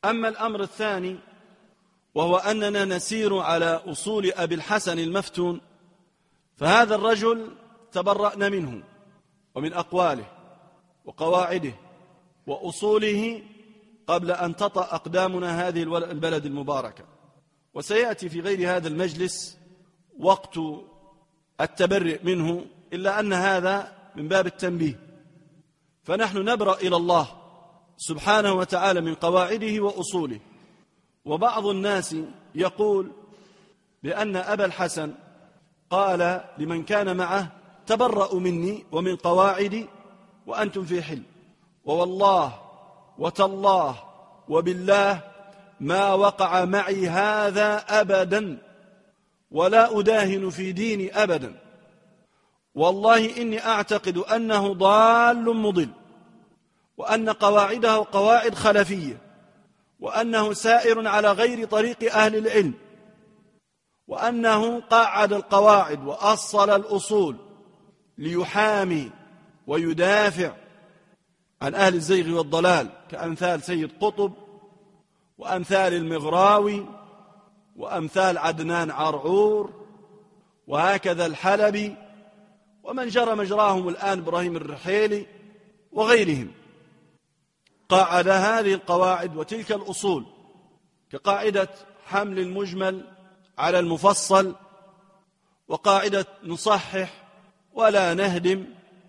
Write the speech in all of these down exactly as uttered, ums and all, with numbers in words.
أما الأمر الثاني وهو أننا نسير على أصول أبي الحسن المفتون، فهذا الرجل تبرأنا منه ومن أقواله وقواعده وأصوله قبل أن تطأ أقدامنا هذه البلد المباركة. وسيأتي في غير هذا المجلس وقت التبرئ منه، إلا أن هذا من باب التنبيه. فنحن نبرأ إلى الله سبحانه وتعالى من قواعده وأصوله. وبعض الناس يقول بأن أبا الحسن قال لمن كان معه: تبرأوا مني ومن قواعدي وأنتم في حل. ووالله وتالله وبالله ما وقع معي هذا أبدا، ولا أداهن في ديني أبدا. والله إني أعتقد أنه ضال مضل، وأن قواعده قواعد خلفية، وأنه سائر على غير طريق أهل العلم، وأنه قعد القواعد وأصل الأصول ليحامي ويدافع عن أهل الزيغ والضلال كأمثال سيد قطب وأمثال المغراوي وأمثال عدنان عرعور وهكذا الحلبي ومن جرى مجراهم الآن إبراهيم الرحيلي وغيرهم. قاعد هذه القواعد وتلك الأصول كقاعدة حمل المجمل على المفصل، وقاعدة نصحح ولا نهدم،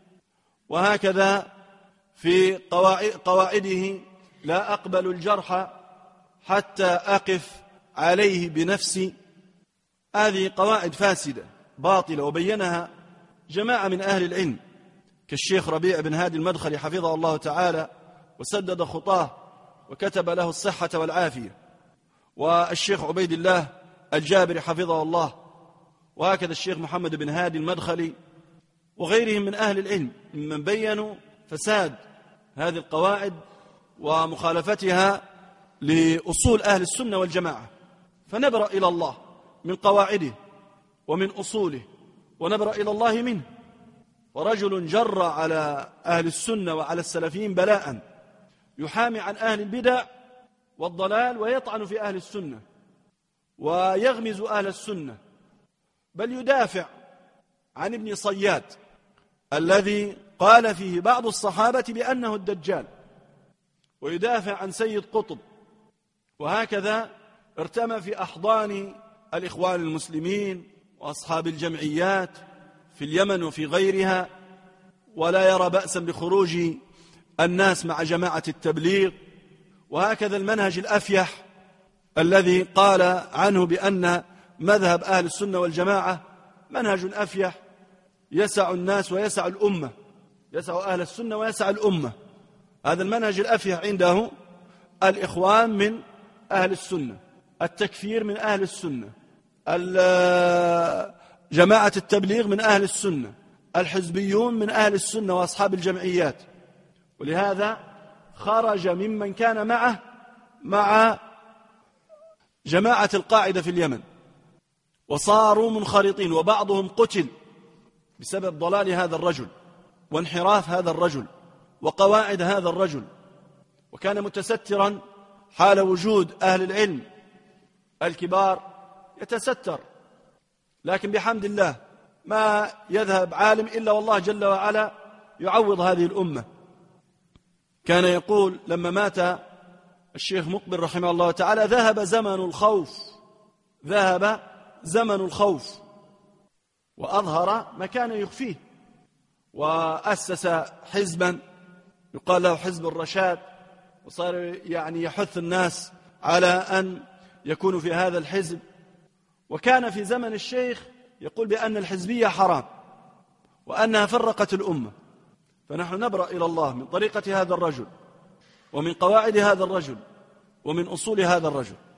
وهكذا في قواعده لا أقبل الجرح حتى أقف عليه بنفسي. هذه قواعد فاسدة باطلة، وبينها جماعة من أهل العلم كالشيخ ربيع بن هادي المدخلي حفظه الله تعالى وسدد خطاه وكتب له الصحة والعافية، والشيخ عبيد الله الجابري حفظه الله، وهكذا الشيخ محمد بن هادي المدخلي وغيرهم من أهل العلم ممن بيّنوا فساد هذه القواعد ومخالفتها لأصول أهل السنة والجماعة. فنبرأ إلى الله من قواعده ومن أصوله، ونبرأ إلى الله منه. ورجل جر على أهل السنة وعلى السلفيين بلاء، يحامي عن أهل البدع والضلال ويطعن في أهل السنة ويغمز أهل السنة، بل يدافع عن ابن صياد الذي قال فيه بعض الصحابة بأنه الدجال، ويدافع عن سيد قطب، وهكذا ارتمى في أحضان الإخوان المسلمين وأصحاب الجمعيات في اليمن وفي غيرها، ولا يرى بأسا بخروج الناس مع جماعة التبليغ. وهكذا المنهج الأفيح الذي قال عنه بأن مذهب أهل السنة والجماعة منهج أفيح يسع الناس ويسع الأمة، يسع أهل السنة ويسع الأمة. هذا المنهج الأفيح عنده الإخوان من أهل السنة، التكفير من أهل السنة، جماعة التبليغ من أهل السنة، الحزبيون من أهل السنة وأصحاب الجمعيات. ولهذا خرج ممن كان معه مع جماعة القاعدة في اليمن، وصاروا منخرطين، وبعضهم قتل بسبب ضلال هذا الرجل وانحراف هذا الرجل وقواعد هذا الرجل. وكان متسترا حال وجود أهل العلم الكبار، يتستر، لكن بحمد الله ما يذهب عالم إلا والله جل وعلا يعوض هذه الأمة. كان يقول لما مات الشيخ مقبل رحمه الله تعالى: ذهب زمن الخوف، ذهب زمن الخوف، وأظهر ما كان يخفيه، وأسس حزبا يقال له حزب الرشاد، وصار يعني يحث الناس على أن يكونوا في هذا الحزب. وكان في زمن الشيخ يقول بأن الحزبية حرام وأنها فرقت الأمة. فنحن نبرأ إلى الله من طريقة هذا الرجل ومن قواعد هذا الرجل ومن أصول هذا الرجل.